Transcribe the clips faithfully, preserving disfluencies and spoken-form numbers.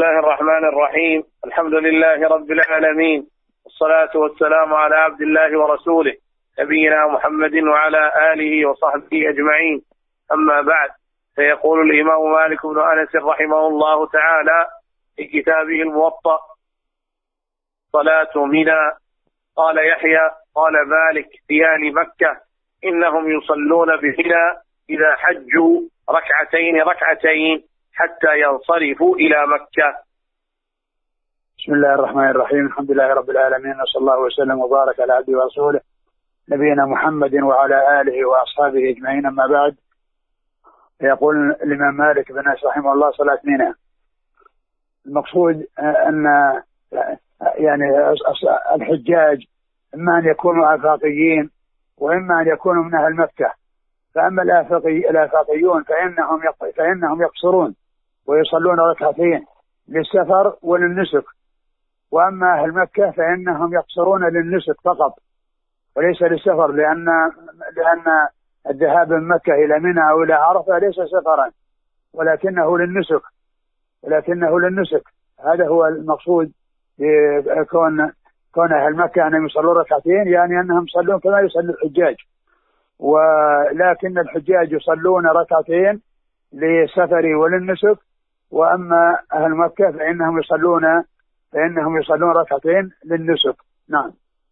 الله الرحمن الرحيم. الحمد لله رب العالمين، والصلاة والسلام على عبد الله ورسوله نبينا محمد وعلى آله وصحبه أجمعين. أما بعد، فيقول الإمام مالك بن أنس رحمه الله تعالى في كتابه الموطأ: صلاة منى. قال يحيى قال مالك في أهل مكة: إنهم يصلون بمنى إذا حجوا ركعتين ركعتين حتى ينصرفوا إلى مكة. بسم الله الرحمن الرحيم. الحمد لله رب العالمين، وصلى الله وسلم وبارك على عبده ورسوله نبينا محمد وعلى آله وأصحابه أجمعين. أما بعد، يقول الإمام مالك بن أنس رحمه الله: صلاة منى. المقصود أن يعني الحجاج إما أن يكونوا آفاقيين وإما أن يكونوا من أهل مكة. فأما الآفاقي الآفاقيون فإنهم فإنهم يقصرون ويصلون ركعتين للسفر وللنسك، وأما أهل مكة فإنهم يقصرون للنسك فقط وليس للسفر، لأن لأن الذهاب من مكة إلى منى أو إلى عرفة ليس سفرا ولكنه للنسك ولكنه للنسك هذا هو المقصود بكون كون أهل مكة أنهم يصلون ركعتين، يعني أنهم يصلون كما يصلي الحجاج، ولكن الحجاج يصلون ركعتين للسفر وللنسك، وأما أهل مكة فإنهم يصلون فإنهم يصلون ركعتين للنسك. نعم.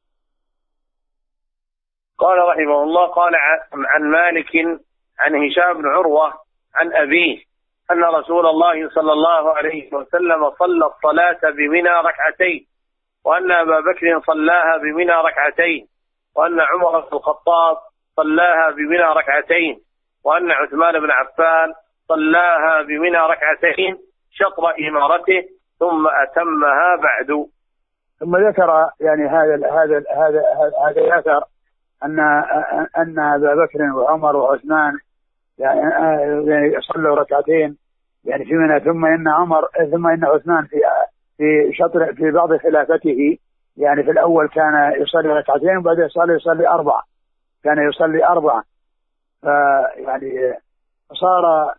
قال رحمه الله: قال عن مالك عن هشام بن عروة عن أبيه أن رسول الله صلى الله عليه وسلم صلى الصلاة بمنى ركعتين، وأن أبا بكر صلاها بمنى ركعتين، وأن عمر بن الخطاب صلاها بمنى ركعتين، وأن عثمان بن عفان صلاها بمنى ركعتين شطر إمارته ثم أتمها بعد. ثم ذكر يعني هذا هذا هذا هذا الأثر أن أن أبا بكر وعمر وعثمان يعني صلوا ركعتين يعني في منى، ثم إن عمر ثم إن عثمان في في شطر في بعض خلافته، يعني في الأول كان يصلي ركعتين وبعدين يصلي يصلي أربعة كان يصلي أربعة فيعني صار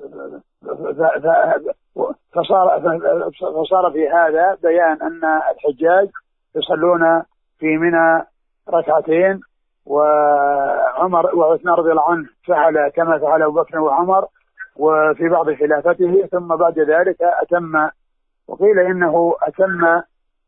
فصار فصار في هذا بيان أن الحجاج يصلون في منى ركعتين، وعمر وعثمان رضي الله عنه فعل كما فعل أبو بكر وعمر وفي بعض خلافته، ثم بعد ذلك أتم. وقيل إنه أتم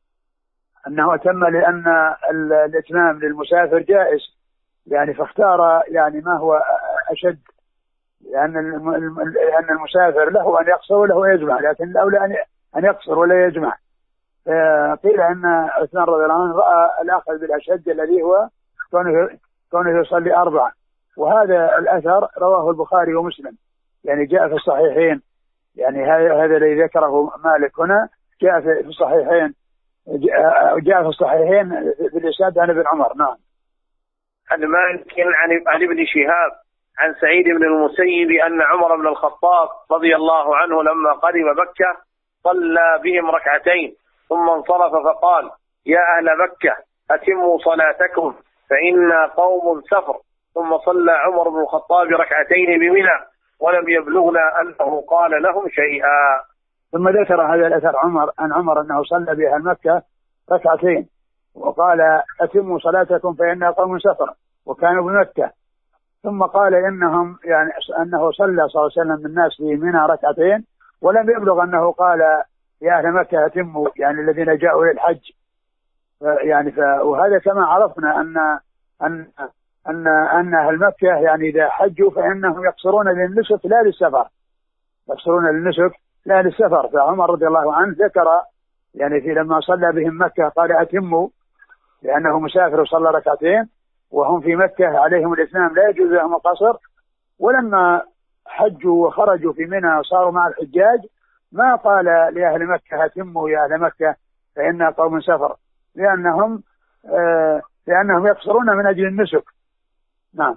أنه أتم لأن الإتمام للمسافر جائز، يعني فاختار يعني ما هو أشد، لأن لأن المسافر له أن يقصر وله أن يجمع، لكن الأولى أن يقصر ولا يجمع. قيل أن عثمان رضي الله عنه رأى الأخذ بالأشد الذي هو كونه كونه يصلي أربعة، وهذا الأثر رواه البخاري ومسلم، يعني جاء في الصحيحين، يعني هذا الذي ذكره مالك هنا جاء في الصحيحين جاء في الصحيحين بالإسناد عن ابن عمر. نعم. عن مالك عن ابن شهاب عن سعيد بن المسيب أن عمر بن الخطاب رضي الله عنه لما قدم مكة صلى بهم ركعتين ثم انصرف فقال: يا أهل مكة أتموا صلاتكم فإنا قوم سفر. ثم صلى عمر بن الخطاب ركعتين بمنى ولم يبلغنا أنه قال لهم شيئا. ثم ذكر هذا الأثر عمر عن عمر أنه صلى بأهل مكة ركعتين وقال: أتموا صلاتكم فإنا قوم سفر، وكانوا بمكة. ثم قال إنهم يعني أنه صلى صلى الله عليه وسلم بالناس في منى ركعتين ولم يبلغ أنه قال: يا أهل مكة أتموا، يعني الذين جاءوا للحج. يعني ف... وهذا كما عرفنا أن أن أن أن أهل مكة يعني إذا حجوا فإنهم يقصرون للنسك لا للسفر، يقصرون للنسك لا للسفر. فعمر رضي الله عنه ذكر يعني في لما صلى بهم مكة قال: أتموا، لأنه مسافر وصلى ركعتين وهم في مكة عليهم الإتمام لا يجوز لهم القصر. ولما حجوا وخرجوا في منى وصاروا مع الحجاج ما قال لأهل مكة: أتموا يا أهل مكة فإنا قوم سفر، لأنهم آه لأنهم يقصرون من أجل النسك. نعم.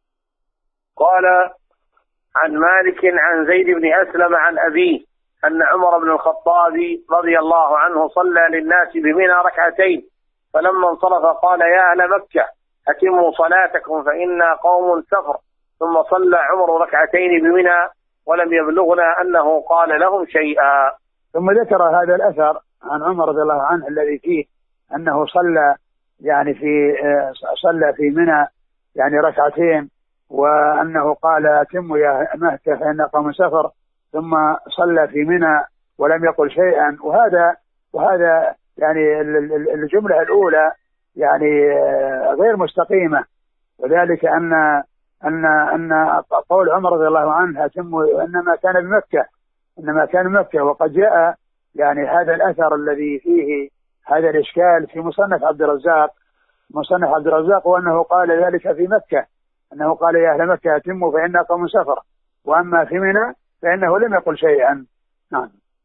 قال عن مالك عن زيد بن أسلم عن أبيه أن عمر بن الخطاب رضي الله عنه صلى للناس بمنى ركعتين، فلما انصرف قال: يا أهل مكة أتموا صلاتكم فإنا قوم سفر. ثم صلى عمر ركعتين بمنى ولم يبلغنا أنه قال لهم شيئا. ثم ذكر هذا الأثر عن عمر رضي الله عنه الذي فيه أنه صلى يعني في صلى في منى يعني ركعتين، وأنه قال أتموا يا مكة فإن قوم سفر، ثم صلى في منى ولم يقل شيئا. وهذا وهذا يعني الجملة الأولى يعني غير مستقيمة، وذلك أن أن أن قول عمر رضي الله عنه أتموا إنما كان بمكة إنما كان بمكة، وقد جاء يعني هذا الأثر الذي فيه هذا الإشكال في مصنف عبد الرزاق مصنف عبد الرزاق وأنه قال ذلك في مكة، أنه قال يا أهل مكة أتموا فإن قوم سفر، وأما في منى فإنه لم يقل شيئا. نعم.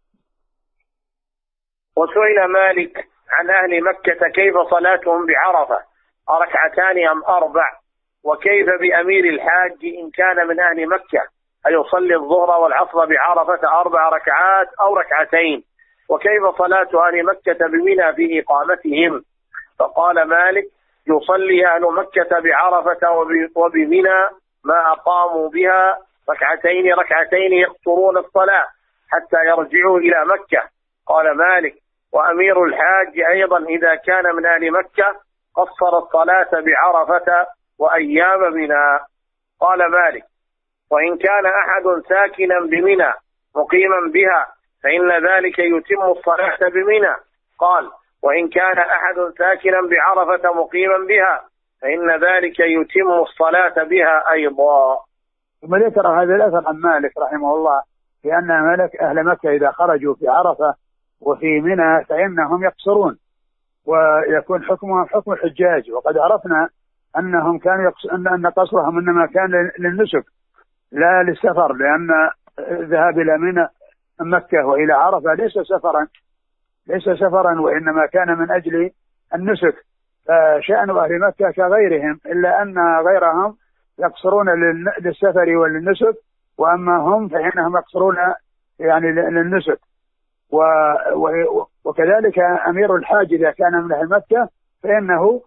وسئل مالك عن أهل مكة كيف صلاتهم بعرفة، أركعتان أم أربع؟ وكيف بأمير الحاج إن كان من أهل مكة أيصلي الظهر والعصر بعرفة أربع ركعات أو ركعتين؟ وكيف صلاة أهل مكة بمنى في إقامتهم؟ فقال مالك يصلي أهل مكة بعرفة وبمنى ما أقاموا بها ركعتين ركعتين يقصرون الصلاة حتى يرجعوا إلى مكة. قال مالك وأمير الحاج أيضا إذا كان من أهل مكة قصر الصلاة بعرفة وأيام منى. قال مالك وإن كان أحد ساكنا بمنى مقيما بها فإن ذلك يتم الصلاة بمنى. قال وإن كان أحد ساكنا بعرفة مقيما بها فإن ذلك يتم الصلاة بها أيضا. ثم ذكر هذا الأثر عن مالك رحمه الله بأن مالك أهل مكة إذا خرجوا في عرفة وفي منى فإنهم يقصرون ويكون حكمهم حكم الحجاج، وقد عرفنا أنهم كانوا يقص... أن قصرهم إنما كان للنسك لا للسفر، لأن الذهاب إلى منى مكة وإلى عرفة ليس سفرا ليس سفرا وإنما كان من أجل النسك. فشأن أهل مكة كغيرهم، إلا أن غيرهم يقصرون للسفر وللنسك، وأما هم فإنهم يقصرون يعني للنسك. و... و... وكذلك أمير الحاج إذا كان من أهل مكة فإنه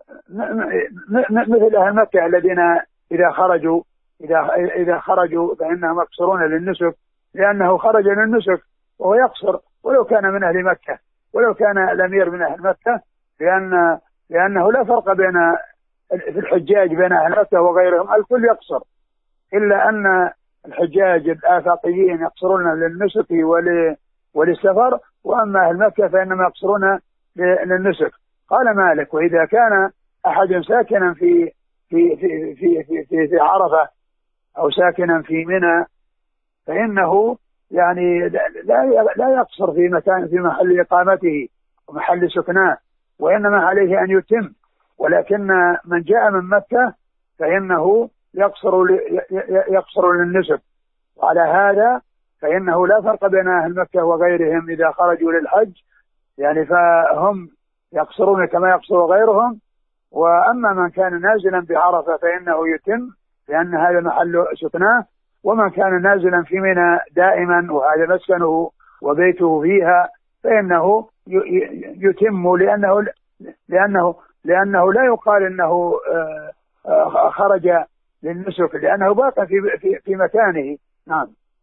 مثل أهل مكة الذين إذا خرجوا إذا إذا خرجوا فإنهم يقصرون للنسك، لأنه خرج للنسك وهو يقصر ولو كان من أهل مكة ولو كان الأمير من أهل مكة، لأن لأنه لا فرق بين في الحجاج بين أهل مكة وغيرهم، الكل يقصر، إلا أن الحجاج الآفاقيين يقصرون للنسك وللسفر، وأما أهل مكة فإنما يقصرون للنسك. قال مالك وإذا كان أحد ساكنا في في في في في, في, في عرفة أو ساكنا في منى فإنه يعني لا لا يقصر في مكان في محل إقامته ومحل سكناه، وإنما عليه أن يتم. ولكن من جاء من مكة فإنه يقصر يقصر للنسك، وعلى هذا فإنه لا فرق بين أهل مكة وغيرهم إذا خرجوا للحج، يعني فهم يقصرون كما يقصر غيرهم. وأما من كان نازلا بعرفة فإنه يتم، لأن هذا محل سكناه. ومن كان نازلا في منى دائما وهذا مسكنه وبيته فيها فإنه يتم، لأنه لأنه لأنه لا يقال أنه خرج للنسك، لأنه باقي في في في مكانه. نعم.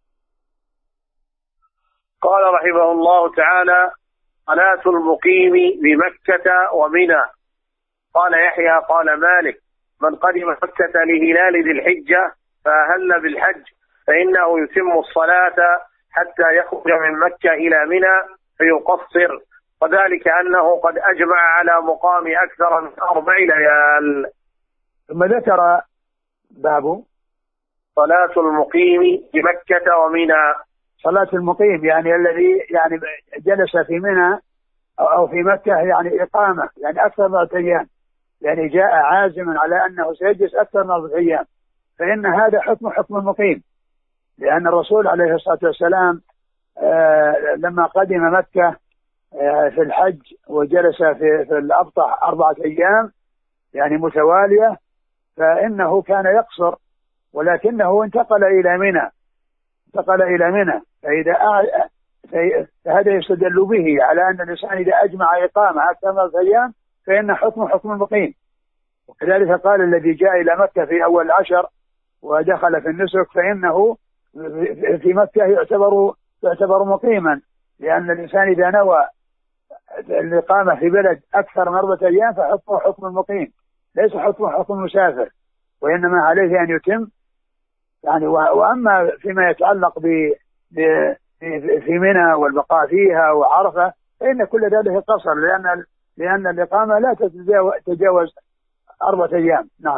قال رحمه الله تعالى صلاة المقيم بمكة ومنى. قال يحيى قال مالك من قدم مكة لهلال ذي الحجة فأهل بالحج فإنه يتم الصلاة حتى يخرج من مكة إلى منى فيقصر، وذلك أنه قد أجمع على مقام أكثر من أربع ليال. ثم ذكر باب صلاة المقيم بمكة ومنى. صلاة المقيم يعني الذي يعني جلس في منى أو في مكة يعني إقامة يعني أكثر من أربعة أيام، يعني جاء عازما على أنه سيجلس أكثر من أربعة أيام، فإن هذا حكم حكم المقيم، لأن الرسول عليه الصلاة والسلام آه لما قدم مكة آه في الحج وجلس في, في الأبطح أربعة أيام يعني متوالية، فإنه كان يقصر، ولكنه انتقل إلى منى انتقل إلى منى فإذا فهذا يستدل به على أن الإنسان إذا أجمع إقامة أكثر من أربعة أيام فإن حكم حكم المقيم. وكذلك قال الذي جاء إلى مكة في أول العشر ودخل في النسك فإنه في مكة يعتبر يعتبر مقيما، لأن الإنسان إذا نوى الإقامة في بلد أكثر من أربعة أيام فحكمه حكم المقيم، ليس حكمه حكم المسافر، وإنما عليه أن يتم يعني. وأما فيما يتعلق ب في منى والبقاء فيها وعرفة فإن كل ذلك قصر، لأن لأن الإقامة لا تتجاوز أربعة أيام. نعم.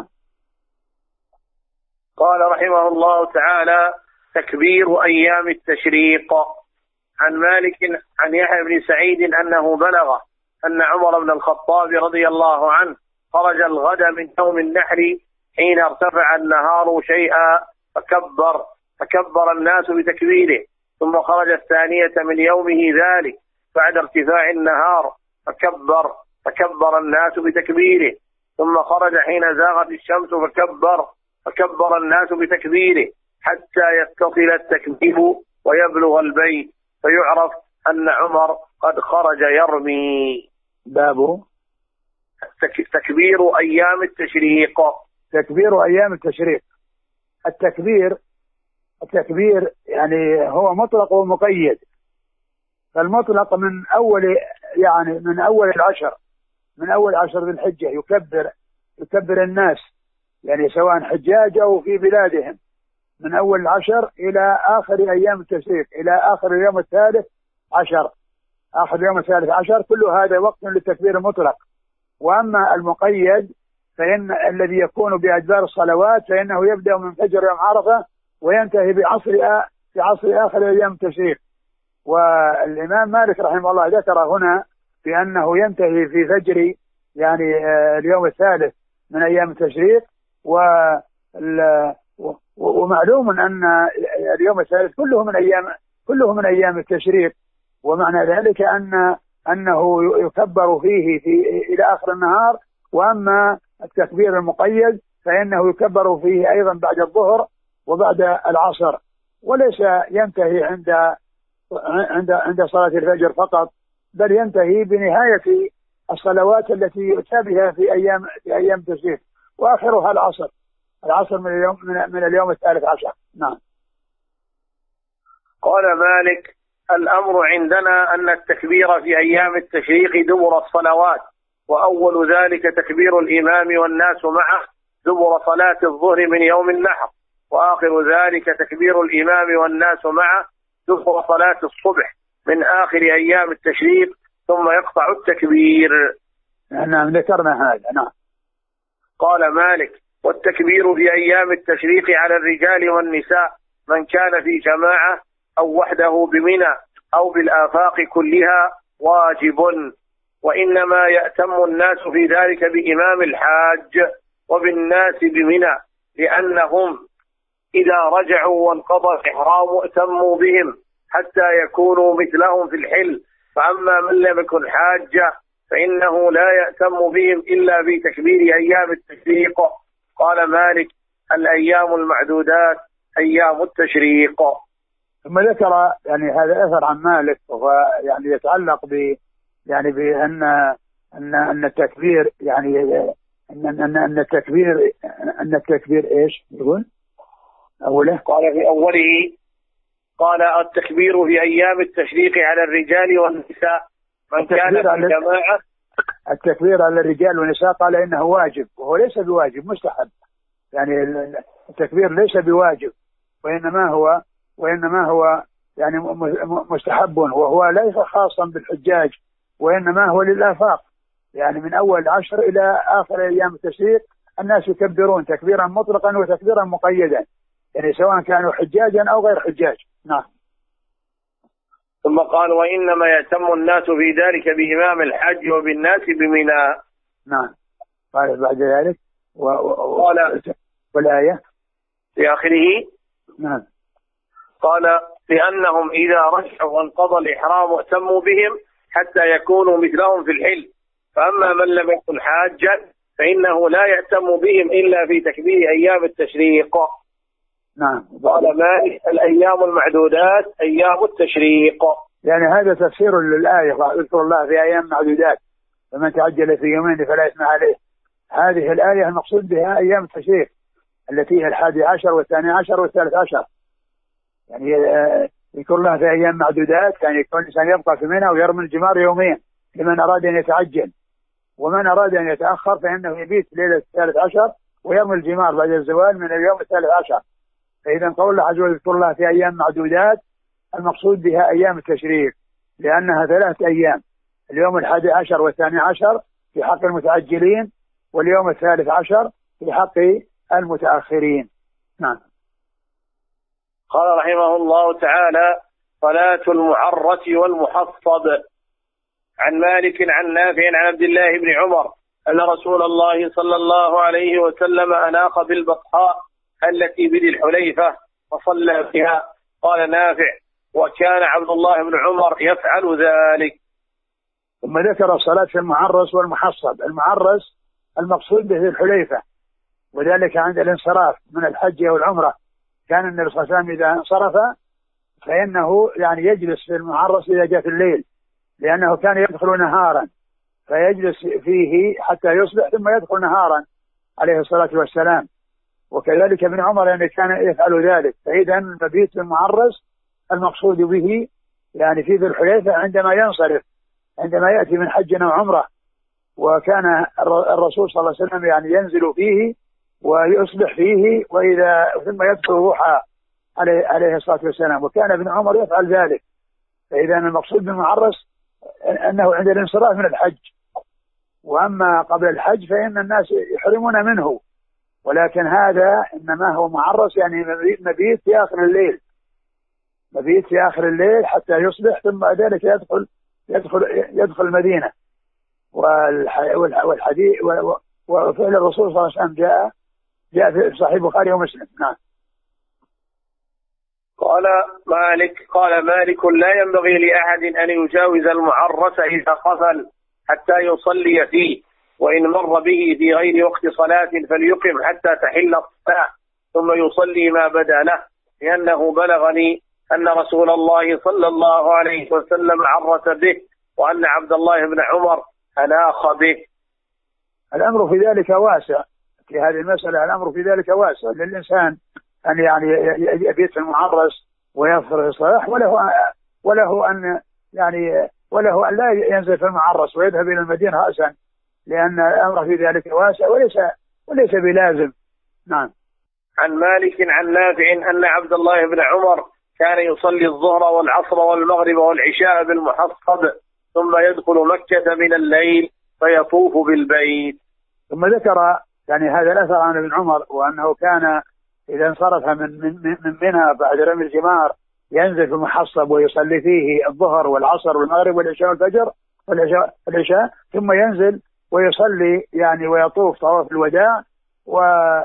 قال رحمه الله تعالى: تكبير أيام التشريق. عن مالك عن يحيى بن سعيد أنه بلغ أن عمر بن الخطاب رضي الله عنه خرج الغد من يوم النحر حين ارتفع النهار شيئا فكبر فكبر الناس بتكبيره، ثم خرج الثانية من يومه ذلك بعد ارتفاع النهار فكبر فكبر الناس بتكبيره، ثم خرج حين زاغت الشمس فكبر فكبر الناس بتكبيره حتى يتصل التكبير ويبلغ البيت فيعرف أن عمر قد خرج يرمي. باب تكبير أيام التشريق. تكبير أيام التشريق. التكبير التكبير يعني هو مطلق ومقيد. فالمطلق من أول يعني من أول العشر من أول عشر ذي الحجة يكبر يكبر الناس، يعني سواء حجاج أو في بلادهم، من أول العشر إلى آخر أيام التشريق، إلى آخر اليوم الثالث عشر، آخر اليوم الثالث عشر، كل هذا وقت للتكبير المطلق. وأما المقيد فإن الذي يكون بأدبار الصلوات فإنه يبدأ من فجر يوم عرفة وينتهي بعصر في عصر آخر أيام التشريق. والإمام مالك رحمه الله ذكر هنا بأنه ينتهي في فجر يعني اليوم الثالث من أيام التشريق. ومعلوم أن اليوم الثالث كله من أيام كله من أيام التشريق، ومعنى ذلك أن أنه يكبر فيه في إلى آخر النهار. وأما التكبير المقيد فإنه يكبر فيه أيضا بعد الظهر وبعد العصر، وليس ينتهي عند عند عند صلاة الفجر فقط، بل ينتهي بنهاية الصلوات التي يؤتى بها في أيام في أيام التشريق، وآخرها العصر العصر من اليوم من, من اليوم الثالث عشر. نعم. قال مالك: الأمر عندنا أن التكبير في أيام التشريق دبر الصلوات، وأول ذلك تكبير الإمام والناس معه دبر صلاة الظهر من يوم النحر، وآخر ذلك تكبير الإمام والناس معه دبر صلاة الصبح من آخر أيام التشريق، ثم يقطع التكبير. نعم ذكرنا هذا. نعم. قال مالك: والتكبير في أيام التشريق على الرجال والنساء من كان في جماعة أو وحده بمنى أو بالآفاق كلها واجب، وإنما يأتم الناس في ذلك بإمام الحاج وبالناس بمنى، لأنهم إذا رجعوا وانقضى الإحرام ائتموا بهم حتى يكونوا مثلهم في الحل، فأما من لم يكن حاجة فإنه لا يأتم بهم إلا بتكبير أيام التشريق. قال مالك: الأيام المعدودات أيام التشريق. ثم ذكر يعني هذا أثر عن مالك، وهو يعني يتعلق ب يعني بأن أن أن التكبير يعني أن أن أن التكبير أن التكبير إيش يقول؟ أوله قال في أوله قال: التكبير في أيام التشريق على الرجال والنساء من كان في جماعة. التكبير على الرجال والنساء قال إنه واجب، وهو ليس بواجب، مستحب. يعني التكبير ليس بواجب، وإنما هو وإنما هو يعني مستحب، وهو ليس خاصا بالحجاج، وإنما هو للآفاق. يعني من أول عشر إلى آخر أيام التشريق الناس يكبرون تكبيرا مطلقا وتكبيرا مقيدا، يعني سواء كانوا حجاجا أو غير حجاج. نعم. ثم قال: وإنما يأتم الناس في ذلك بإمام الحج وبالناس بمنى. نعم. قال بعد ذلك و... و... قال والآية في آخره. نعم. قال: لأنهم إذا رجعوا وانقضى الإحرام ائتموا بهم حتى يكونوا مثلهم في الحل، فأما من لم يكن حاجا فإنه لا يأتم بهم إلا في تكبير أيام التشريق. نعم. قال مالك: الأيام المعدودات أيام التشريق. يعني هذا تفسير للآية: اذكر الله في أيام معدودات فمن تعجل في يومين فلا إثم عليه. هذه الآية المقصود بها أيام التشريق التي هي الحادي عشر والثاني عشر والثالث عشر، يعني يذكر الله في أيام معدودات، كان يكون الإنسان يبقى في منى ويرمي الجمار يوميا لمن أراد أن يتعجل، ومن أراد أن يتأخر فإنه يبيت ليلة الثالث عشر ويرمي الجمار بعد الزوال من اليوم الثالث عشر. فإذا قول الله عز وجل يذكر الله في أيام معدودات المقصود بها أيام التشريق، لأنها ثلاث أيام، اليوم الحادي عشر والثاني عشر في حق المتعجلين، واليوم الثالث عشر في حق المتأخرين. نعم. قال رحمه الله تعالى: صلاة المعرة والمحصب. عن مالك عن نافع عن عبد الله بن عمر أن رسول الله صلى الله عليه وسلم أناخ بالبطحاء التي بذي الحليفة فصلى بها. قال نافع: وكان عبد الله بن عمر يفعل ذلك. ثم ذكر الصلاة في المعرس والمحصب. المعرس المقصود به الحليفة، وذلك عند الانصراف من الحج أو العمرة. كان النبي صلى الله عليه وسلم إذا انصرف فإنه يعني يجلس في المعرس إذا جاء في الليل، لأنه كان يدخل نهارا فيجلس فيه حتى يصبح ثم يدخل نهارا عليه الصلاة والسلام. وكذلك ابن عمر يعني كان يفعل ذلك. فإذا المبيت في المعرس المقصود به يعني في ذي الحليفة عندما ينصرف، عندما يأتي من حج أو عمرة. وكان الرسول صلى الله عليه وسلم يعني ينزل فيه ويصبح فيه، وإذا ثم يدخل روحا عليه, عليه الصلاة والسلام. وكان ابن عمر يفعل ذلك. فإذا المقصود بالمعرس أنه عند الانصراف من الحج، وأما قبل الحج فإن الناس يحرمون منه، ولكن هذا إنما هو معرس يعني مبيت في آخر الليل، مبيت في آخر الليل حتى يصبح، ثم ذلك يدخل يدخل يدخل المدينة. والحديث وفعل الرسول صلى الله عليه وسلم جاء جاء في صحيح البخاري ومسلم. نعم. قال مالك قال مالك: لا ينبغي لأحد أن يجاوز المعرس إذا قفل حتى يصلي فيه، وإن مر به في غير وقت صلاة فليقم حتى تحل الصلاة ثم يصلي ما بدا له، لأنه بلغني أن رسول الله صلى الله عليه وسلم عرس به، وأن عبد الله بن عمر أناخ به. الأمر في ذلك واسع، في هذه المسألة الأمر في ذلك واسع للإنسان أن يعني يبيت في المعرس ويفطر الصلاة، وله وله أن يعني وله أن لا ينزل في المعرس ويذهب إلى المدينة رأسا، لأن الأمر في ذلك واسع وليس وليس بلازم. نعم. عن مالك عن نافع أن عبد الله بن عمر كان يصلي الظهر والعصر والمغرب والعشاء بالمحصب، ثم يدخل مكة من الليل فيطوف بالبيت. ثم ذكر يعني هذا الأثر عن ابن عمر، وأنه كان إذا انصرف من من من منها بعد رمي الجمار ينزل في المحصب ويصلي فيه الظهر والعصر والمغرب والعشاء والفجر والعشاء, والعشاء ثم ينزل ويصلي يعني ويطوف طواف الوداع. و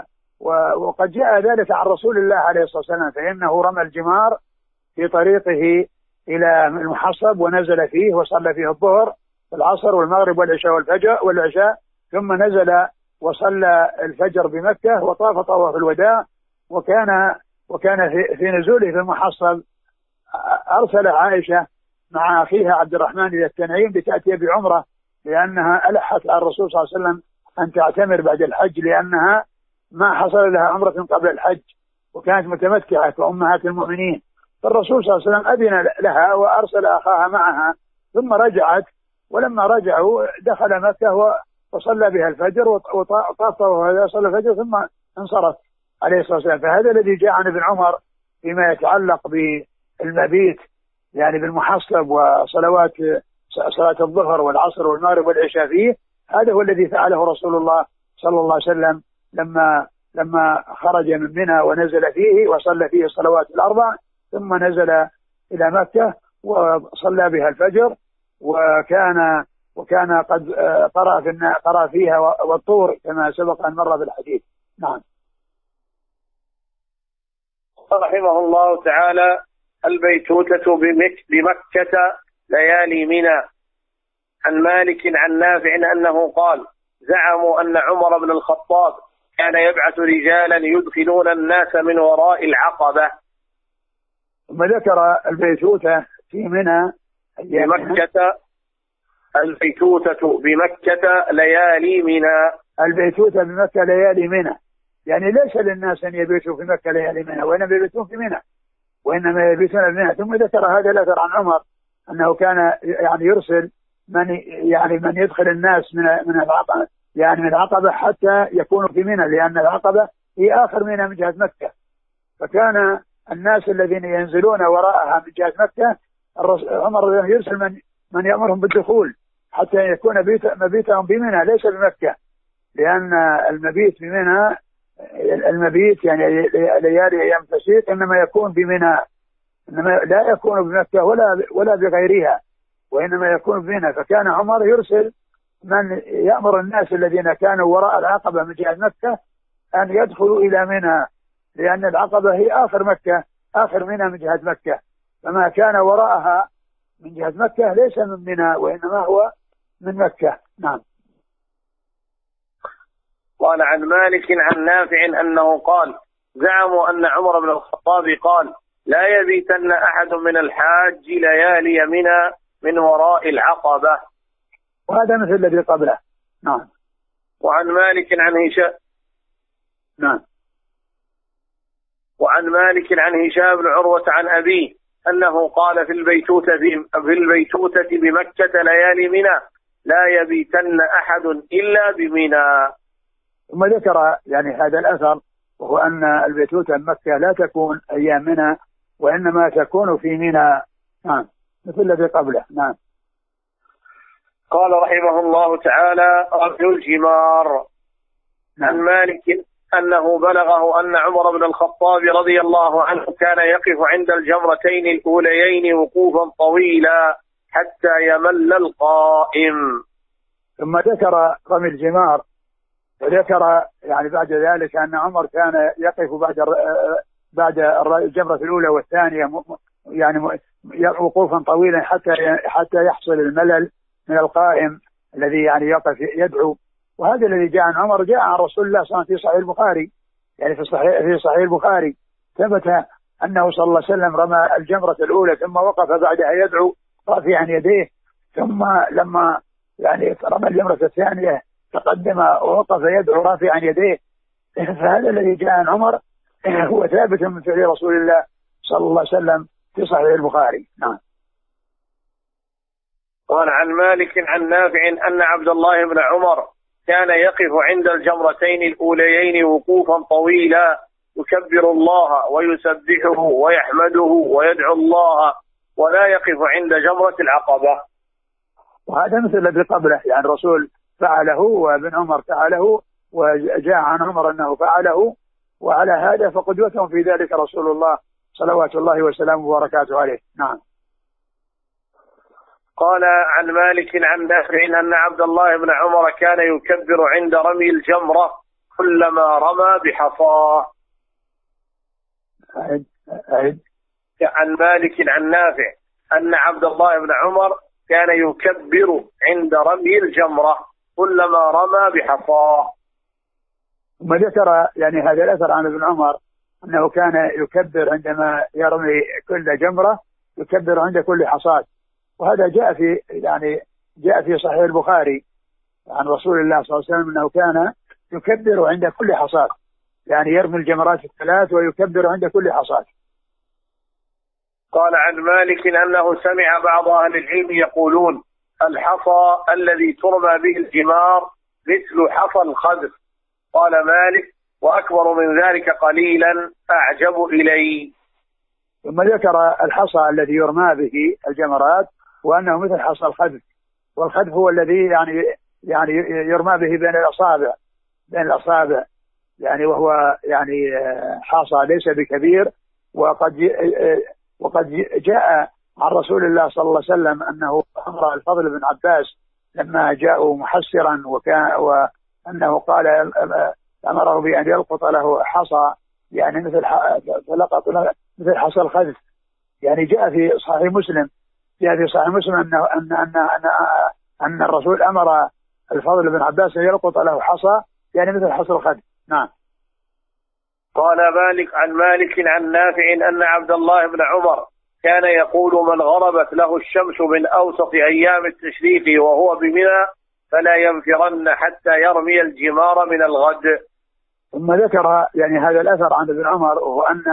وقد جاء ذلك عن رسول الله عليه الصلاة والسلام، فإنه رمى الجمار في طريقه إلى المحصب ونزل فيه وصلى فيه الظهر والعصر والمغرب والعشاء والفجر والعشاء، ثم نزل وصلى الفجر بمكة وطاف طواف الوداع. وكان وكان في, في نزوله في المحصب أرسل عائشة مع أخيها عبد الرحمن إلى التنعيم لتأتي بعمرة، لأنها ألحت على الرسول صلى الله عليه وسلم أن تعتمر بعد الحج، لأنها ما حصل لها عمرة قبل الحج وكانت متمتعة كأمهات المؤمنين. فالرسول صلى الله عليه وسلم أذن لها وأرسل أخاها معها، ثم رجعت، ولما رجعوا دخل مكة وصلى بها الفجر وطاف وصلى الفجر ثم انصرف عليه الصلاة والسلام. فهذا الذي جاء عن ابن عمر فيما يتعلق بالمبيت يعني بالمحصب وصلوات صلاة الظهر والعصر والمغرب والعشاء فيه، هذا هو الذي فعله رسول الله صلى الله عليه وسلم لما لما خرج من منى ونزل فيه وصلى فيه الصلوات الأربع، ثم نزل إلى مكة وصلى بها الفجر، وكان وكان قد قرأ في قرأ فيها والطور كما سبق أن مر بالحديث. نعم. رحمه الله تعالى: البيتوتة بمكة ليالي منى. عن مالك عن نافع أنه قال: زعموا أن عمر بن الخطاب كان يبعث رجالا يدخلون الناس من وراء العقبة. ثم ذكر البيتوتة في منى بمكة. البيتوتة بمكة ليالي منى. البيتوتة بمكة ليالي منى، يعني ليس للناس أن يبيتوا في مكة ليالي منى، وإنما يبيتون في منى. وإنما يبيتون بمنى. ثم ذكر هذا الأثر عن عمر أنه كان يعني يرسل من يعني من يدخل الناس من من العقبة يعني من العقبة حتى يكونوا في منى، لأن العقبة هي آخر منى من جهة مكة. فكان الناس الذين ينزلون وراءها من جهة مكة عمر يرسل من من يأمرهم بالدخول حتى يكون مبيتهم بمنى ليس بمكة، لأن المبيت بمنى المبيت يعني ليالي أيام التشريق إنما يكون بمنى، إنما لا يكون بمكة ولا ولا بغيرها، وإنما يكون بمنى. فكان عمر يرسل من يأمر الناس الذين كانوا وراء العقبة من جهة مكة أن يدخلوا إلى منى، لأن العقبة هي آخر مكة آخر منى من جهة مكة، فما كان وراءها من جهة مكة ليس من منى وإنما هو من مكة. نعم. قال عن مالك عن نافع أنه قال زعموا أن عمر بن الخطاب قال لا يبيتن أحد من الحاج ليالي منى من وراء العقبة، وهذا مثل الذي قبله. نعم. وعن مالك عن هشام نعم وعن مالك عن هشام بن عروة عن أبيه أنه قال في البيتوتة في البيتوتة بمكة ليالي منى لا يبيتن أحد إلا بمنى. ثم ذكر يعني هذا الأثر، وهو أن البيتوتة بمكة لا تكون أيام منى وإنما تكون في منى. نعم مثل الذي قبله. نعم. قال رحمه الله تعالى رمي الجمار. نعم. عن مالك أنه بلغه أن عمر بن الخطاب رضي الله عنه كان يقف عند الجمرتين الأوليين وقوفا طويلا حتى يمل القائم. ثم ذكر رمي الجمار، وذكر يعني بعد ذلك أن عمر كان يقف بعد بعد الجمرة الأولى والثانية يعني وقوفا طويلا حتى حتى يحصل الملل من القائم الذي يعني يقف يدعو. وهذا الذي جاء عن عمر جاء عن رسول الله صلى الله عليه وسلم في صحيح البخاري، يعني في صحيح في صحيح البخاري ثبت أنه صلى الله عليه وسلم رمى الجمرة الأولى ثم وقف بعدها يدعو رافعا يديه، ثم لما يعني رمى الجمرة الثانية تقدم ووقف يدعو رافعا يديه. فهذا الذي جاء عن عمر هو ثابت من فعل رسول الله صلى الله عليه وسلم في صحيح البخاري. نعم. قال عن مالك عن نافع أن عبد الله بن عمر كان يقف عند الجمرتين الأوليين وقوفا طويلا يكبر الله ويسبحه ويحمده ويدعو الله ولا يقف عند جمرة العقبة. وهذا مثل الذي قبله، يعني الرسول فعله وابن عمر فعله وجاء عن عمر أنه فعله، وعلى هذا فقدوتهم في ذلك رسول الله صلوات الله وسلامه وبركاته عليه. نعم. قال عن مالك عن نافع أن عبد الله بن عمر كان يكبر عند رمي الجمرة كلما رمى بحصاه. أعد أعد. عن مالك عن نافع أن عبد الله بن عمر كان يكبر عند رمي الجمرة كلما رمى بحصاه. ثم ذكر يعني هذا الأثر عن ابن عمر أنه كان يكبر عندما يرمي كل جمرة، يكبر عند كل حصاة. وهذا جاء في يعني جاء في صحيح البخاري عن رسول الله صلى الله عليه وسلم أنه كان يكبر عند كل حصاة، يعني يرمي الجمرات الثلاث ويكبر عند كل حصاة. قال عن مالك أنه سمع بعض أهل العلم يقولون الحصى الذي ترمى به الجمار مثل حصى الخذف. قال مالك وأكبر من ذلك قليلا أعجب إلي. ثم ذكر الحصى الذي يرمى به الجمرات وأنه مثل حصى الخذف، والخذف هو الذي يعني يعني يرمى به بين الأصابع بين الأصابع يعني وهو يعني حصى ليس بكبير. وقد وقد جاء عن رسول الله صلى الله عليه وسلم أنه أمر الفضل بن عباس لما جاءوا محسرا وكان وأنه قال أمره بأن يلقط له حصى يعني مثل فلقط مثل حصى الخذف. يعني جاء في صحيح مسلم جاء في صحيح مسلم أنه أن أن أن أن الرسول أمر الفضل بن عباس أن يلقط له حصى يعني مثل حصى الخذف. نعم. قال مالك عن مالك عن نافع أن عبد الله بن عمر كان يقول من غربت له الشمس من أوسط أيام التشريق وهو بمنى فلا ينفرن حتى يرمي الجمار من الغد. ثم ذكر يعني هذا الأثر عن ابن عمر وهو أن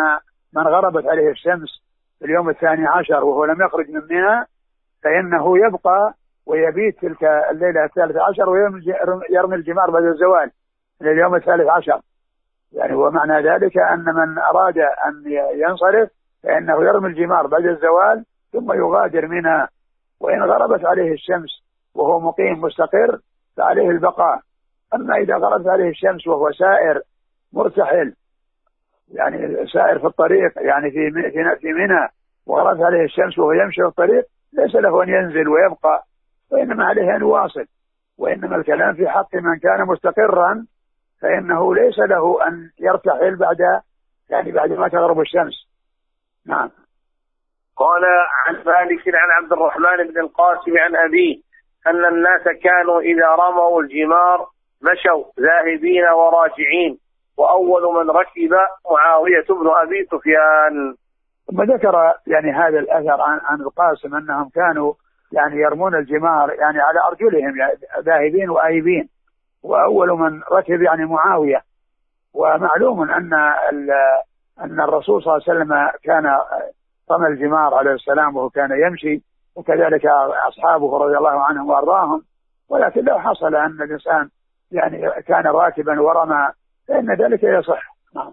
من غربت عليه الشمس في اليوم الثاني عشر وهو لم يخرج من منى فإنه يبقى ويبيت تلك الليلة الثالثة عشر ويرمي الجمار بعد الزوال من اليوم الثالث عشر. يعني ومعنى ذلك أن من أراد أن ينصرف فإنه يرمي الجمار بعد الزوال ثم يغادر منى. وإن غربت عليه الشمس وهو مقيم مستقر فعليه البقاء. أما إذا غربت عليه الشمس وهو سائر مرتحل يعني سائر في الطريق يعني في في منى وغربت عليه الشمس وهو يمشي في الطريق ليس له أن ينزل ويبقى وإنما عليه أن يواصل. وإنما الكلام في حق من كان مستقرا فإنه ليس له أن يرتحل بعد يعني بعد ما تغرب الشمس. نعم. قال عن مالك عن عبد الرحمن بن القاسم عن أبيه أن الناس كانوا إذا رموا الجمار مشوا ذاهبين وراجعين وأول من ركب معاوية بن أبي سفيان. ثم ذكر يعني هذا الأثر عن, عن القاسم أنهم كانوا يعني يرمون الجمار يعني على أرجلهم يعني ذاهبين وآيبين وأول من ركب يعني معاوية. ومعلوم أن أن الرسول صلى الله عليه وسلم كان رمى الجمار عليه السلام وهو كان يمشي وكذلك أصحابه رضي الله عنهم وأرضاهم. ولكن لو حصل أن الإنسان يعني كان راكبا ورمى فإن ذلك يصح. نعم.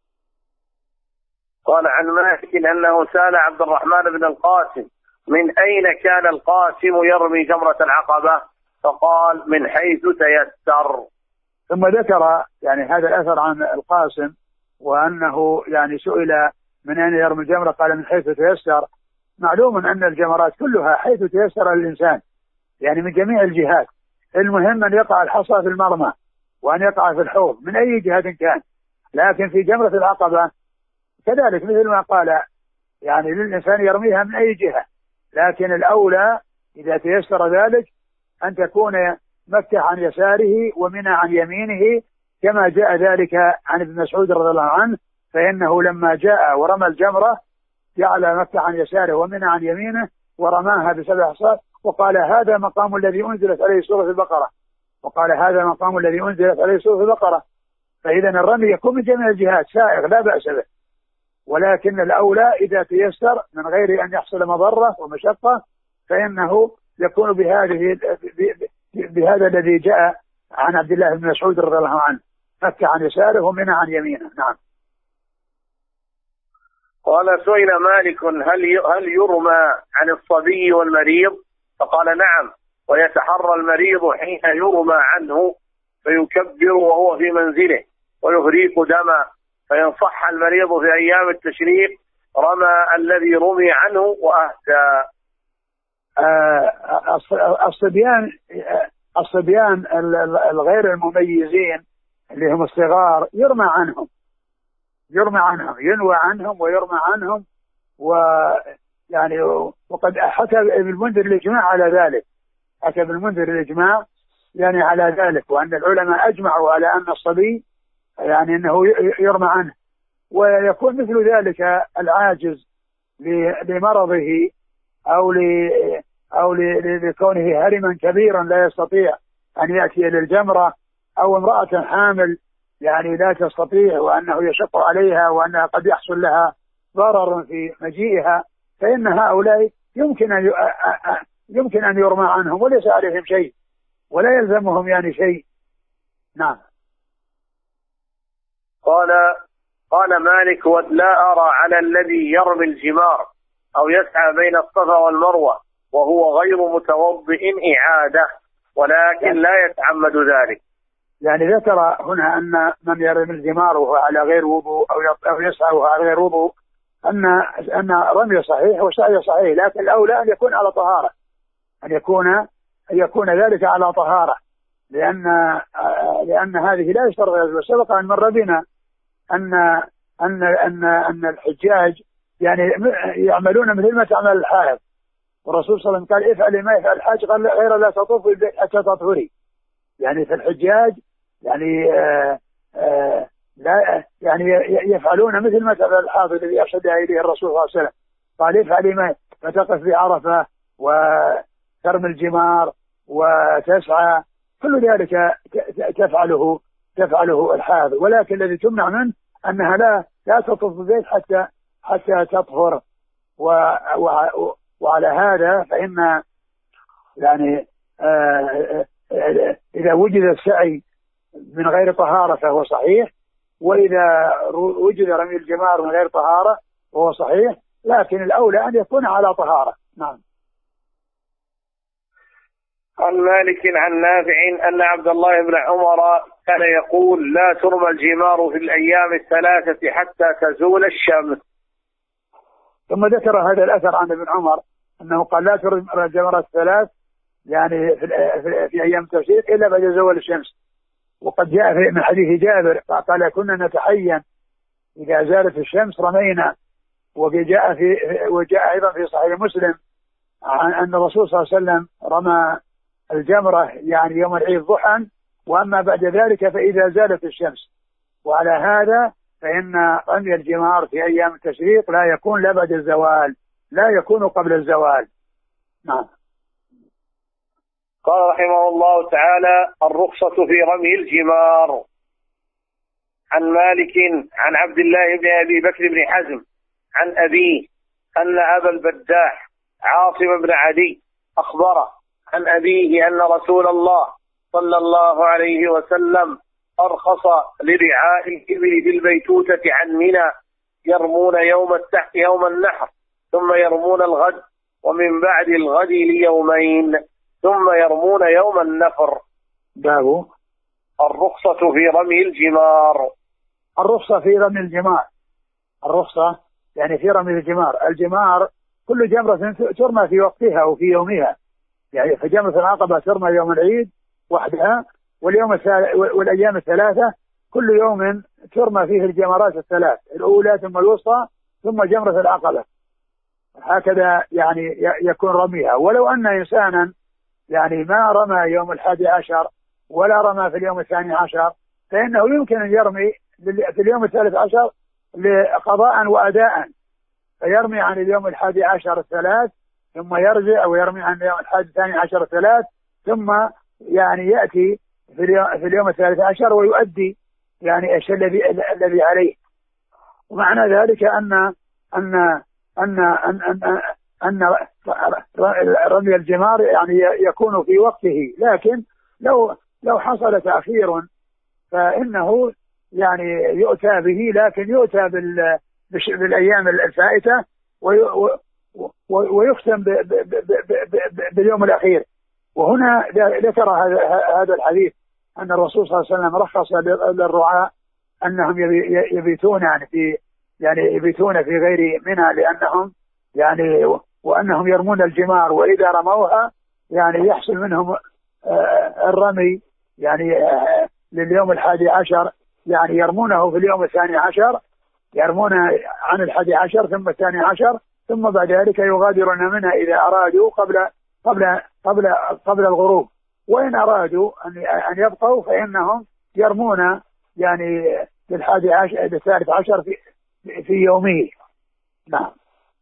قال عن مالك أنه سأل عبد الرحمن بن القاسم من أين كان القاسم يرمي جمرة العقبة فقال من حيث تيسر. ثم ذكر يعني هذا الأثر عن القاسم وأنه يعني سئل من أين يرمي الجمرة قال من حيث تيسر. معلوم أن الجمرات كلها حيث تيسر الإنسان يعني من جميع الجهات. المهم أن يقع الحصى في المرمى وأن يقع في الحوض من أي جهة كان. لكن في جمرة العقبة كذلك مثل ما قال يعني للإنسان يرميها من أي جهة. لكن الأولى إذا تيسر ذلك أن تكون مكة عن يساره ومنى عن يمينه كما جاء ذلك عن ابن مسعود رضي الله عنه فإنه لما جاء ورمى الجمرة جعل مكة عن يساره ومنى عن يمينه ورماها بسبع حصات وقال هذا مقام الذي أنزلت عليه سورة البقرة وقال هذا مقام الذي أنزلت عليه سورة البقرة. فإذا الرمي يكون من جميع الجهات سائغ لا بأس به. ولكن الأولى إذا تيسر من غير أن يحصل مضرة ومشقة فإنه يكون بهذه بهذا الذي جاء عن عبد الله بن مسعود رضي الله عنه مكة عن يساره ومنى عن يمينه. نعم. قال سئل مالك هل هل يرمى عن الصبي والمريض فقال نعم ويتحرى المريض حين يرمى عنه فيكبر وهو في منزله ويهريق دما فإن صح المريض في أيام التشريق رمى الذي رمي عنه وأهدى. الصبيان الصبيان الغير المميزين اللي هم الصغار يرمى عنهم يرمى عنهم ينوى عنهم ويرمى عنهم. ويعني وقد حكى ابن المنذر الإجماع على ذلك حكى ابن المنذر الإجماع يعني على ذلك وأن العلماء أجمعوا على أن الصبي يعني أنه يرمى عنه. ويكون مثل ذلك العاجز لمرضه أو أو لكونه هرما كبيرا لا يستطيع أن يأتي للجمرة أو امرأة حامل يعني لا تستطيع وأنه يشق عليها وأنها قد يحصل لها ضرر في مجيئها فإن هؤلاء يمكن أن يمكن أن يرمى عنهم وليس عليهم شيء ولا يلزمهم يعني شيء. نعم. قال قال مالك ولا أرى على الذي يرمي الجمار أو يسعى بين الصفا والمروة وهو غير متوضئ إعادة ولكن لا يتعمد ذلك. يعني ذكر هنا أن من يرمي الجمار وهو على غير وضوء أو يسعى وهو على غير وضوء أن أن رمي صحيح وسعي صحيح لكن الأولى أن يكون على طهارة أن يكون أن يكون ذلك على طهارة لأن لأن هذه لا يشترط. وسبق أن مر بنا أن أن أن أن الحجاج يعني يعملون مثل ما تعمل الحائض والرسول صلى الله عليه وسلم قال افعل ما يفعل الحاج غير لا تطوف حتى تطهري. يعني في الحجاج يعني آآ آآ لا يعني يفعلون مثل ما تفعل الحاضر الذي أرشد إليه الرسول صلى الله عليه وسلم قال افعل ما فتقف بعرفة وترمي الجمار وتسعى كل ذلك تفعله تفعله الحاضر. ولكن الذي تمنع منه أنها لا لا تطوف البيت حتى حتى تطهر. وعلى هذا فإن يعني إذا وجد السعي من غير طهارة فهو صحيح، وإذا وجد رمي الجمار من غير طهارة فهو صحيح، لكن الأولى أن يكون على طهارة. نعم. عن مالك عن نافع أن عبد الله بن عمر كان يقول لا ترمى الجمار في الأيام الثلاثة حتى تزول الشمس. ثم ذكر هذا الأثر عن ابن عمر أنه قال لا ترمى الجمرات الثلاث يعني في, في أيام التشريق إلا بعد زوال الشمس. وقد جاء من حديث جابر قال كنا نتحين إذا زالت الشمس رمينا. وجاء في وجاء أيضا في صحيح مسلم عن أن الرسول صلى الله عليه وسلم رمى الجمرة يعني يوم العيد ضحى، وأما بعد ذلك فإذا زالت الشمس. وعلى هذا فإن رمي الجمار في أيام التشريق لا يكون لا بعد الزوال، لا يكون قبل الزوال. نعم. قال رحمه الله تعالى الرخصة في رمي الجمار. عن مالك عن عبد الله بن أبي بكر بن حزم عن أبيه أن أبا البداح عاصم بن عدي أخبره عن أبيه أن رسول الله صلى الله عليه وسلم أرخص لرعاء الإبل في البيتوتة عن منى يرمون يوم التحت يوم النحر ثم يرمون الغد ومن بعد الغد ليومين ثم يرمون يوم النفر. باب الرخصة في رمي الجمار. الرخصة في رمي الجمار، الرخصة يعني في رمي الجمار. الجمار كل جمرة ترمى في وقتها وفي يومها، يعني في جمرة العقبة ترمى يوم العيد وحدها، واليوم الثالث والأيام الثلاثة كل يوم ترمى فيه الجمرات الثلاث، الأولى ثم الوسطى ثم جمرة العقبة. هكذا يعني يكون رميها. ولو أن إنسانا يعني ما رمى يوم الحادي عشر ولا رمى في اليوم الثاني عشر فإنه يمكن أن يرمي في اليوم الثالث عشر لقضاء وأداء، فيرمي عن اليوم الحادي عشر الثلاث ثم يرجع ويرمي عن اليوم الحادي الثاني عشر الثلاث ثم يعني يأتي في اليوم, في اليوم الثالث عشر ويؤدي يعني الشيء الذي الذي عليه. ومعنى ذلك أن أن أن أن أن, أن رمي الجمار يعني يكون في وقته، لكن لو لو حصل تأخير فإنه يعني يؤتى به، لكن يؤتى بالأيام الفائتة ويختم باليوم الأخير. وهنا ذكر هذا الحديث أن الرسول صلى الله عليه وسلم رخص للرعاة أنهم يبيتون يعني في يعني يبيتون في غير منى لأنهم يعني وأنهم يرمون الجمار، وإذا رموها يعني يحصل منهم الرمي يعني لليوم الحادي عشر، يعني يرمونه في اليوم الثاني عشر، يرمون عن الحادي عشر ثم الثاني عشر ثم بعد ذلك يغادرون منها إذا أرادوا قبل قبل قبل قبل الغروب. وإن أرادوا أن أن يبقوا فإنهم يرمون يعني للحادي عشر للثالث عشر في في يومه. نعم.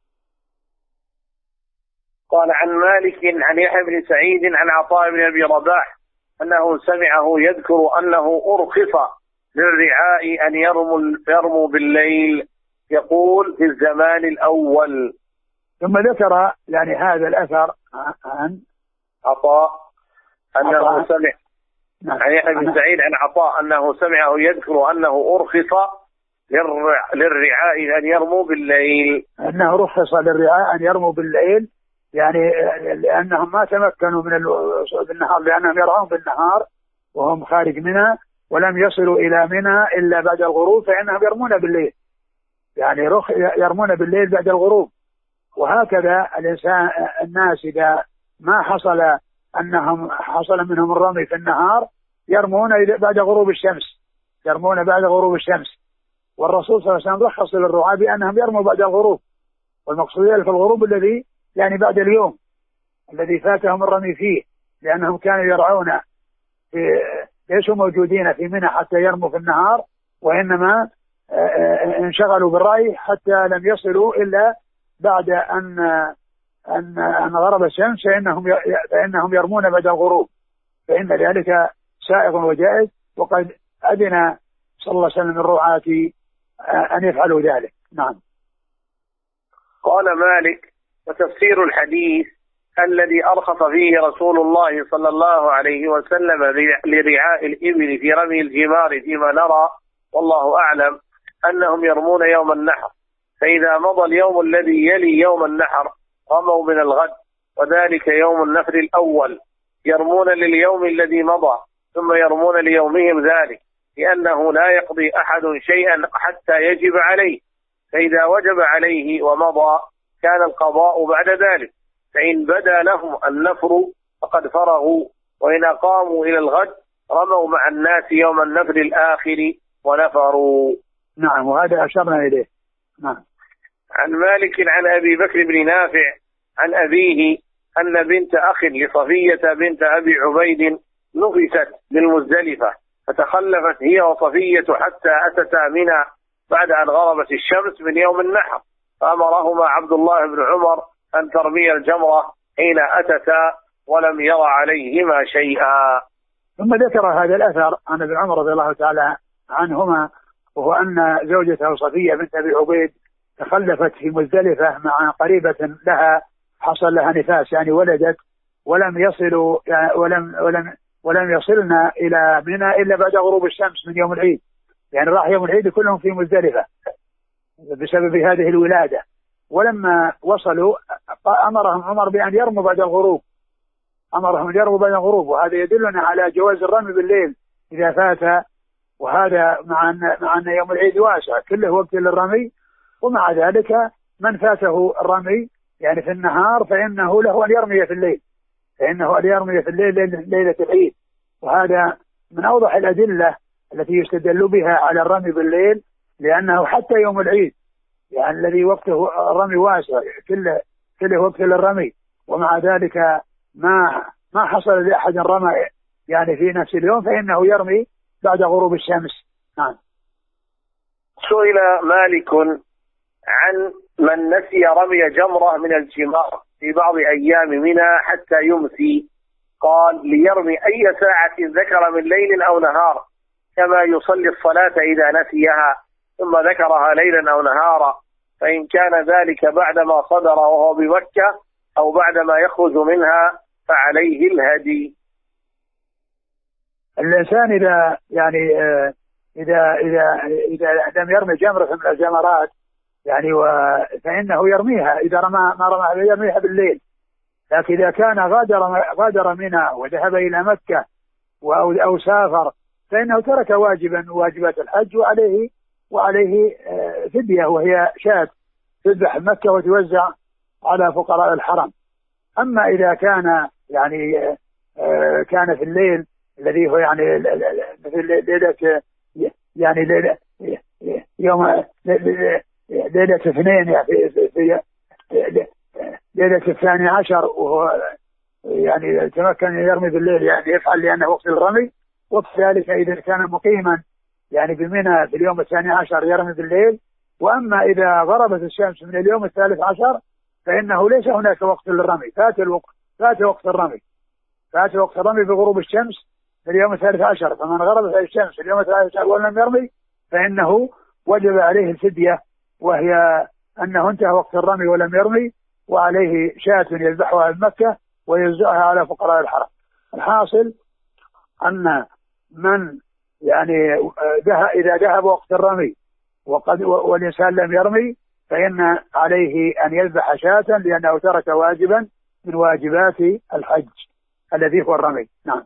قال عن مالك عن يحيى بن سعيد عن عطاء بن أبي رباح أنه سمعه يذكر أنه أرخص للرعاء أن يرموا يرموا بالليل، يقول في الزمان الأول. ثم ذكر يعني هذا الأثر عن عطاء أنه عطاء. سمع نعم. عن يحيى بن سعيد عن عطاء أنه سمعه يذكر أنه أرخص للرعاء أن يرموا بالليل، أنه رخص للرعاء أن يرموا بالليل، يعني لأنهم ما تمكنوا من النهار، لأنهم يرعون بالنهار وهم خارج منى ولم يصلوا إلى منى إلا بعد الغروب، فإنهم يرمون بالليل، يعني رخ يرمون بالليل بعد الغروب. وهكذا الإنسان الناس إذا ما حصل أنهم حصل منهم الرمي في النهار يرمون بعد غروب الشمس، يرمون بعد غروب الشمس. والرسول صلى الله عليه وسلم رخص للرعاة بأنهم يرموا بعد الغروب، والمقصود في الغروب الذي يعني بعد اليوم الذي فاتهم الرمي فيه، لأنهم كانوا يرعون في ليسوا موجودين في منى حتى يرموا في النهار، وإنما انشغلوا بالرعي حتى لم يصلوا إلا بعد أن أن أن غرب الشمس، فإنهم فإنهم يرمون بعد الغروب، فإن ذلك سائغ وجائز، وقد أذن صلى الله عليه وسلم الرعاة أن يفعلوا ذلك. نعم. قال مالك: وتفسير الحديث الذي أرخص فيه رسول الله صلى الله عليه وسلم لرعاء الإبل في رمي الجمار فيما نرى والله أعلم أنهم يرمون يوم النحر، فإذا مضى اليوم الذي يلي يوم النحر رموا من الغد، وذلك يوم النفر الأول، يرمون لليوم الذي مضى ثم يرمون ليومهم ذلك، لأنه لا يقضي أحد شيئا حتى يجب عليه، فإذا وجب عليه ومضى كان القضاء بعد ذلك، فإن بدا لهم النفر فقد فرغوا، وإن قاموا إلى الغد رموا مع الناس يوم النفر الآخر ونفروا. نعم، وهذا أشرنا إليه. نعم. عن مالك عن أبي بكر بن نافع عن أبيه أن بنت أخ لصفية بنت أبي عبيد نفست بالمزدلفة، فتخلفت هي وصفية حتى أتتا منى بعد أن غربت الشمس من يوم النحر، فأمرهما عبد الله بن عمر أن ترمي الجمرة حين أتتا ولم ير عليهما شيئا. ثم ذكر هذا الأثر عن ابن عمر رضي الله تعالى عنهما، وهو أن زوجته صفية بنت أبي عبيد تخلفت في مزدلفة مع قريبة لها حصل لها نفاس، يعني ولدت، ولم يصلوا يعني ولم ولم ولم يصلنا إلى منى إلا بعد غروب الشمس من يوم العيد، يعني راح يوم العيد كلهم في مزدلفة بسبب هذه الولادة. ولما وصلوا أمرهم عمر بأن يرموا بعد الغروب، أمرهم يرموا بعد الغروب، وهذا يدلنا على جواز الرمي بالليل إذا فات، وهذا مع أن مع أن يوم العيد واسع كله وقت للرمي، ومع ذلك من فاته الرمي يعني في النهار فإنه له أن يرمي في الليل، فإنه أن يرمي في الليل ليلة العيد، وهذا من أوضح الأدلة التي يستدل بها على الرمي بالليل، لأنه حتى يوم العيد يعني الذي وقته الرمي واسع كله كله وقت للرمي، ومع ذلك ما ما حصل لأحد رمى يعني في نفس اليوم فإنه يرمي بعد غروب الشمس. نعم. سئل مالك عن من نسي رمي جمرة من الجمار في بعض أيام منى حتى يمسي، قال: ليرمي أي ساعة ذكر من ليل أو نهار، كما يصلي الصلاة إذا نسيها ثم ذكرها ليلا أو نهارا، فإن كان ذلك بعدما صدر وهو بمكة أو بعدما يخرج منها فعليه الهدي. الإنسان إذا يعني إذا إذا إذا لم يرمي جمرة من الجمرات يعني فإنه يرميها، إذا رمى ما رمى يرميها بالليل، لكن إذا كان غادر غادر منها وذهب إلى مكة أو أو سافر فإنه ترك واجبا واجبات الحج، وعليه وعليه فدية وهي شاة تذبح مكة وتوزع على فقراء الحرم. أما إذا كان يعني كان في الليل الذي هو يعني مثل ليلة يعني ليلة يوم ليلة اثنين يعني في ليلة الثاني عشر، وهو يعني تمكن يرمي بالليل يعني يفعل لأنه وقت الرمي، وقت ذلك إذا كان مقيما يعني بمنى في اليوم الثاني عشر يرمي بالليل. وأما إذا غربت الشمس من اليوم الثالث عشر فإنه ليس هناك وقت للرمي، فات الوقت فات وقت الرمي فات وقت الرمي بغروب الشمس في اليوم الثالث عشر، فمن غربت الشمس في اليوم الثالث عشر ولم يرمي فإنه وجب عليه الفدية، وهي أنه انتهى وقت الرمي ولم يرمي، وعليه شاة يذبحها بمكة ويوزعها على فقراء الحرم. الحاصل أن من يعني إذا ذهب وقت الرمي وقد والإنسان لم يرمي فإن عليه أن يذبح شاة، لأنه ترك واجبا من واجبات الحج الذي هو الرمي. نعم.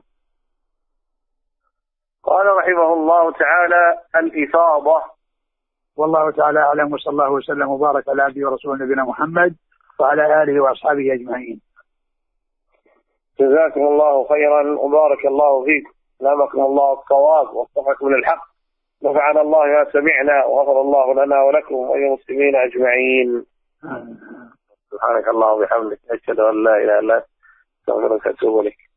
قال رحمه الله تعالى: الإفاضة. والله تعالى أعلم، وصلى الله وسلم وبارك على عبده ورسوله نبينا محمد وعلى آله وأصحابه أجمعين. جزاكم الله خيرا وبارك الله فيكم، لامكم الله الصواب ووفقكم للحق، نفعنا الله ما سمعنا وغفر الله لنا ولكم وللمسلمين أجمعين. سبحانك اللهم وبحمدك، أشهد أن لا إله إلا أنت، أستغفرك وأتوب إليك.